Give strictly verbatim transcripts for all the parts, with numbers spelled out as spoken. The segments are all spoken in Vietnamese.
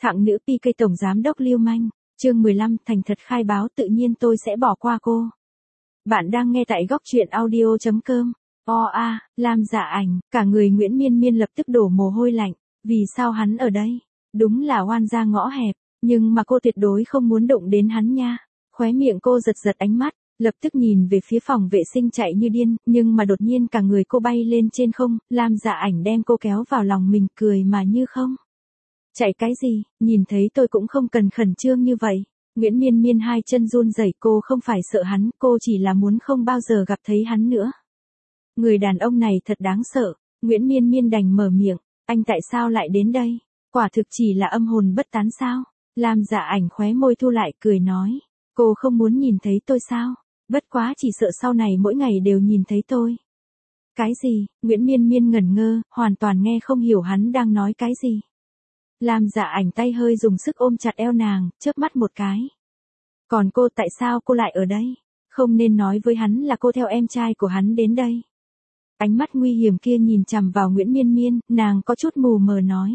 Thặng nữ pê ca tổng giám đốc lưu manh, chương mười lăm thành thật khai báo tự nhiên tôi sẽ bỏ qua cô. Bạn đang nghe tại góc truyện audio chấm com. O a, Lam Dạ Ảnh, cả người Nguyễn Miên Miên lập tức đổ mồ hôi lạnh, vì sao hắn ở đây? Đúng là oan gia ngõ hẹp, nhưng mà cô tuyệt đối không muốn đụng đến hắn nha. Khóe miệng cô giật giật ánh mắt, lập tức nhìn về phía phòng vệ sinh chạy như điên, nhưng mà đột nhiên cả người cô bay lên trên không, Lam Dạ Ảnh đem cô kéo vào lòng mình cười mà như không. Chạy cái gì, nhìn thấy tôi cũng không cần khẩn trương như vậy. Nguyễn Miên Miên hai chân run rẩy, cô không phải sợ hắn, cô chỉ là muốn không bao giờ gặp thấy hắn nữa. Người đàn ông này thật đáng sợ, Nguyễn Miên Miên đành mở miệng, anh tại sao lại đến đây? Quả thực chỉ là âm hồn bất tán sao? Lam Dạ Ảnh khóe môi thu lại cười nói, cô không muốn nhìn thấy tôi sao? Bất quá chỉ sợ sau này mỗi ngày đều nhìn thấy tôi. Cái gì? Nguyễn Miên Miên ngẩn ngơ, hoàn toàn nghe không hiểu hắn đang nói cái gì. Lam Dạ Ảnh tay hơi dùng sức ôm chặt eo nàng, chớp mắt một cái. Còn cô, tại sao cô lại ở đây? Không nên nói với hắn là cô theo em trai của hắn đến đây. Ánh mắt nguy hiểm kia nhìn chằm vào Nguyễn Miên Miên, nàng có chút mù mờ nói.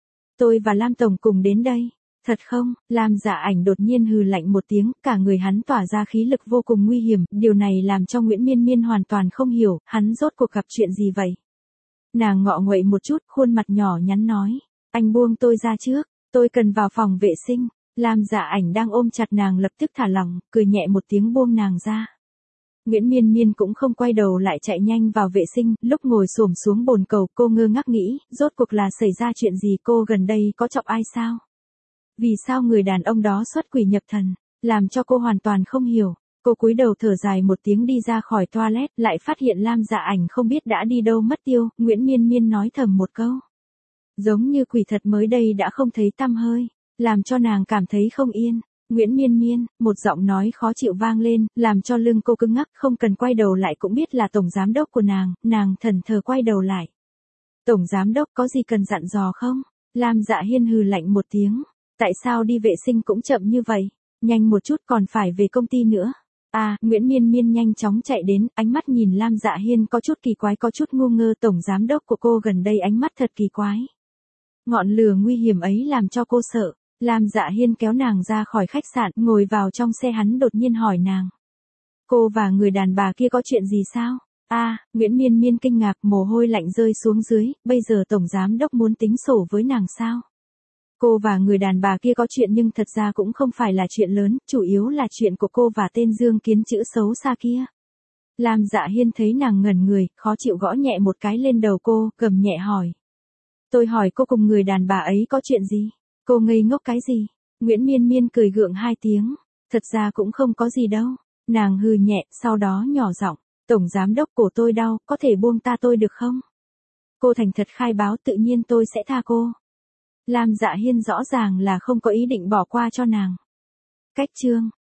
Tôi và Lam Tổng cùng đến đây. Thật không? Lam Dạ Ảnh đột nhiên hừ lạnh một tiếng, cả người hắn tỏa ra khí lực vô cùng nguy hiểm, điều này làm cho Nguyễn Miên Miên hoàn toàn không hiểu, hắn rốt cuộc gặp chuyện gì vậy? Nàng ngọ nguậy một chút, khuôn mặt nhỏ nhắn nói. Anh buông tôi ra trước, tôi cần vào phòng vệ sinh. Lam Dạ Ảnh đang ôm chặt nàng lập tức thả lỏng, cười nhẹ một tiếng buông nàng ra. Nguyễn Miên Miên cũng không quay đầu lại chạy nhanh vào vệ sinh, lúc ngồi xổm xuống bồn cầu cô ngơ ngác nghĩ, rốt cuộc là xảy ra chuyện gì, cô gần đây có chọc ai sao? Vì sao người đàn ông đó xuất quỷ nhập thần, làm cho cô hoàn toàn không hiểu. Cô cúi đầu thở dài một tiếng đi ra khỏi toilet, lại phát hiện Lam Dạ Ảnh không biết đã đi đâu mất tiêu, Nguyễn Miên Miên nói thầm một câu. Giống như quỷ thật mới đây đã không thấy tăm hơi, làm cho nàng cảm thấy không yên. Nguyễn Miên Miên, một giọng nói khó chịu vang lên, làm cho lưng cô cứng ngắc, không cần quay đầu lại cũng biết là tổng giám đốc của nàng, nàng thẫn thờ quay đầu lại. Tổng giám đốc có gì cần dặn dò không? Lam Dạ Hiên hừ lạnh một tiếng, tại sao đi vệ sinh cũng chậm như vậy, nhanh một chút còn phải về công ty nữa. À, Nguyễn Miên Miên nhanh chóng chạy đến, ánh mắt nhìn Lam Dạ Hiên có chút kỳ quái có chút ngu ngơ, tổng giám đốc của cô gần đây ánh mắt thật kỳ quái. Ngọn lửa nguy hiểm ấy làm cho cô sợ. Lam Dạ Hiên kéo nàng ra khỏi khách sạn, ngồi vào trong xe hắn đột nhiên hỏi nàng. Cô và người đàn bà kia có chuyện gì sao? À, Nguyễn Miên Miên kinh ngạc, mồ hôi lạnh rơi xuống dưới, bây giờ tổng giám đốc muốn tính sổ với nàng sao? Cô và người đàn bà kia có chuyện nhưng thật ra cũng không phải là chuyện lớn, chủ yếu là chuyện của cô và tên Dương Kiến chữ xấu xa kia. Lam Dạ Hiên thấy nàng ngẩn người, khó chịu gõ nhẹ một cái lên đầu cô, gầm nhẹ hỏi. Tôi hỏi cô cùng người đàn bà ấy có chuyện gì? Cô ngây ngốc cái gì? Nguyễn Miên Miên cười gượng hai tiếng. Thật ra cũng không có gì đâu. Nàng hừ nhẹ, sau đó nhỏ giọng. Tổng giám đốc cổ tôi đau, có thể buông ta tôi được không? Cô thành thật khai báo tự nhiên tôi sẽ tha cô. Lam Dạ Hiên rõ ràng là không có ý định bỏ qua cho nàng. Cách chương.